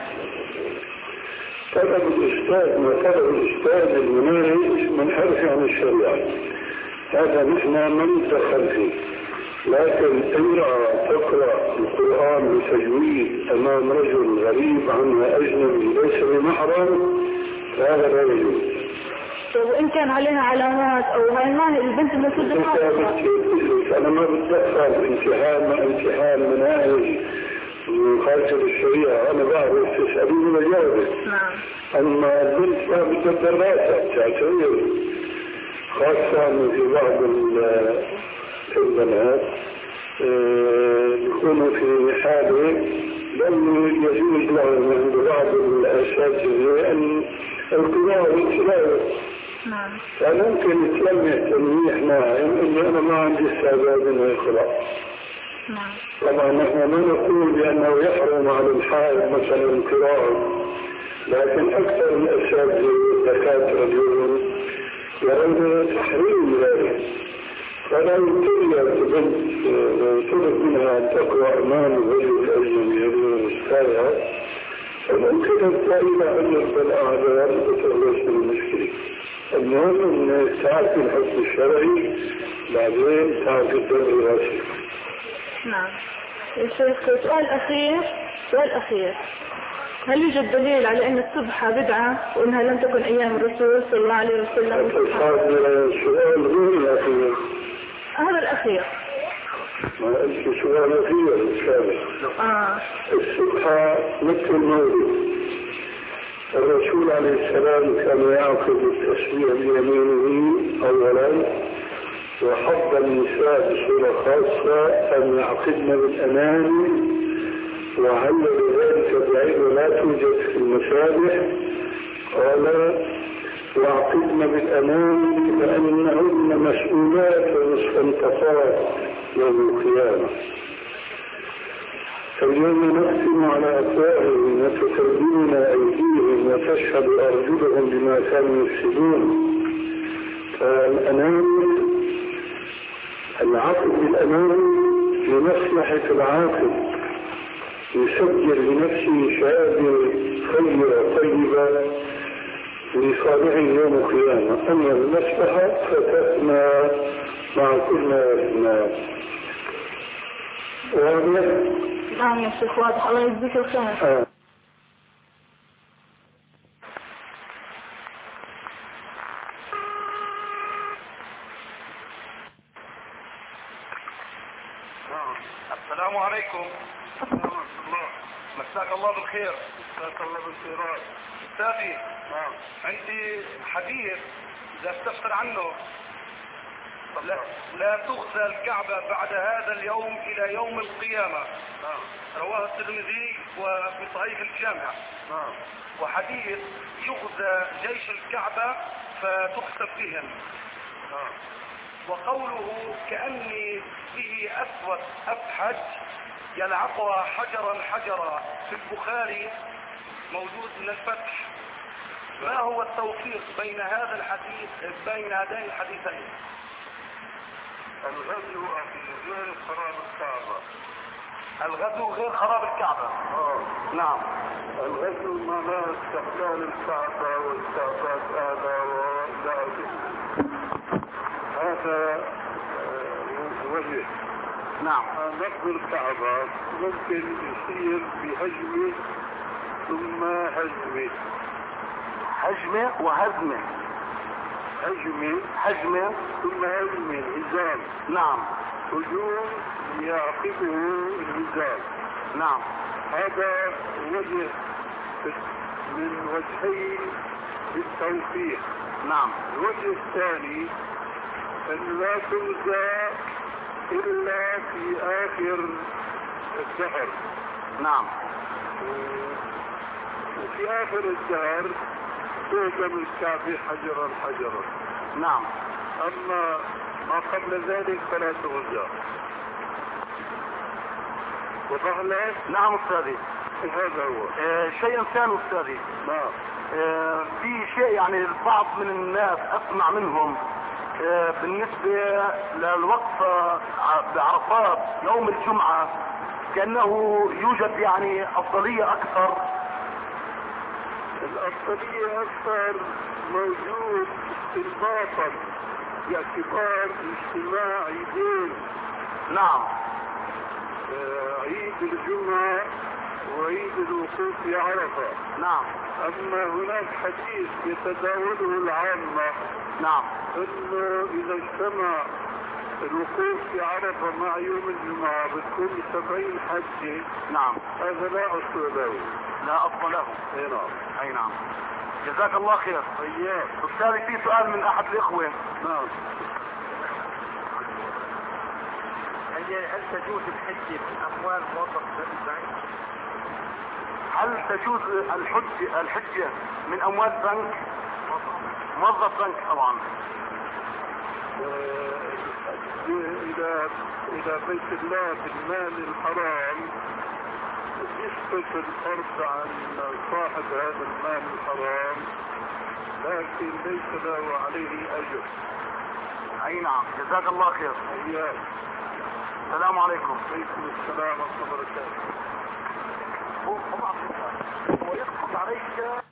طلب الأستاذ ما طلب الأستاذ المناهج منحرف عن الشريعة، هذا نحن ما ندخل فيه. لكن امرأة تقرأ القرآن بتجويد أمام رجل غريب عنها أجنبي ليس بمحرم فهذا لا يجوز. طيب وإن كان عليها علامات أو هاي ما هي البنت المفروض تحافظ. أنا ما بتدخل امتحان ما امتحان مناهج مخالفة الشريعة، أنا بعرف تسألين بجاوبك. نعم. أما البنت ما بتدرسها تعتبر، خاصة في بعض البنات يكونوا في حالة لم يجوز لهم عند بعض الأساتذة أن القراءة والتلاوة. نعم. فممكن يتلمح تلميح معهم إني أنا ما عندي استعداد إنه يقرأ. نعم. طبعا نحن ما نقول بأنه يحرم على الحائض مثلا القراءة، لكن أكثر الأساتذة والدكاترة اليوم يرون تحريم ذلك، فلا يمكن بنت طلب منها أن تقرأ أمام الرجل الأجنبي الأستاذ، فممكن أن تأتي أن يقبل أعذار وتخلص من المشكلة. المهم أن تعرف الحكم الشرعي بعدين تعرف الدم الراسي. نعم. الشيخ سؤال أخير سؤال أخير هل يوجد دليل على أن السبحة بدعة وأنها لم تكن أيام الرسول صلى الله عليه وسلم؟ السؤال غير الأخير. هذا الأخير. ما أنت سؤال أخير السابق. آه. السبحة مثل المولد، الرسول عليه السلام كان يأخذ التسبيح بيمينه أولا، وحب النساء بصورة خاصة أن يعقدن بالأمام، وعلل ذلك بعيد لا توجد في المسابح، قال واعقدن بالأمام لأنهن مسؤولات ومستنطقات يوم القيامة. اليوم نختم على أفواههم وتكلمنا أيديهم وتشهد أرجلهم بما كانوا يفسدون. فالأمام العقد بالأمام لمصلحة العاقد، يسجل بنفسه شهادة خيرة طيبة لصالح يوم القيامة. أما المصلحة فتثنى مع كل ما يثنى. واضح؟ نعم يا شيخ واضح، الله يجزيك الخير. آه. السلام عليكم. مساك الله بالخير. مساك الله بالخيرات. أستاذي عندي حديث إذا استفسر عنه. لا, لا تخزى الكعبة بعد هذا اليوم إلى يوم القيامة. رواه الترمذي وفي صحيح الجامع. وحديث يخزى جيش الكعبة فتخسف بهم. وقوله كأني به أسود أفحج يلعقها حجرا حجرا في البخاري موجود من الفتح. ما هو التوفيق بين هذا الحديث بين هذين الحديثين؟ الغزو غير خراب الكعبة. الغزو غير خراب الكعبة. آه. نعم. الغزو معناه استقلال الكعبة واستعباد هذا ولا هذا وجه. نعم. نقض الكعبة ممكن يصير بهجمة ثم هزمة. هجمة وهزمة. هجمة حجمة ثم هجمة الهزال. نعم. هجوم يعقبه الهزال. نعم. هذا وجه من وجهي التوفيق. نعم. الوجه الثاني أن لا تنزى إلا في آخر الدهر. نعم. وفي آخر الدهر تهزم الكعبة حجرا حجرا. نعم. أما ما قبل ذلك فلا تغزى. وضح لك؟ نعم أستاذي. هذا هو. آه شيء ثاني أستاذي. نعم. آه في شيء يعني البعض من الناس أسمع منهم آه بالنسبة للوقفة بعرفات يوم الجمعة كأنه يوجد يعني أفضلية أكثر. الأفضلية أكثر موجود استنباطا باعتبار اجتماع عيدين. نعم. آه عيد الجمعة وعيد الوقوف في عرفة. نعم. أما هناك حديث يتداوله العامة. نعم. أنه إذا اجتمع الوقوف في عرفة مع يوم الجمعة بتكون سبعين حجة. نعم. هذا لا أصل له. لا أصل له. أي نعم. أي نعم. جزاك الله خير. طيب. أستاذي في سؤال من أحد الإخوة. نعم. هل تجوز الحج بأموال موظف البنك؟ هل تجوز الحج الحجة من أموال بنك؟ موظف بنك طبعا. إلى إلى بيت الله بالمال الحرام يسقط الفرض عن صاحب هذا المال الحرام، لكن ليس له عليه أجر. أي نعم. جزاك الله خير. إياك. السلام عليكم. عليكم السلام ورحمة الله وبركاته. هو طبعا هو يسقط عليك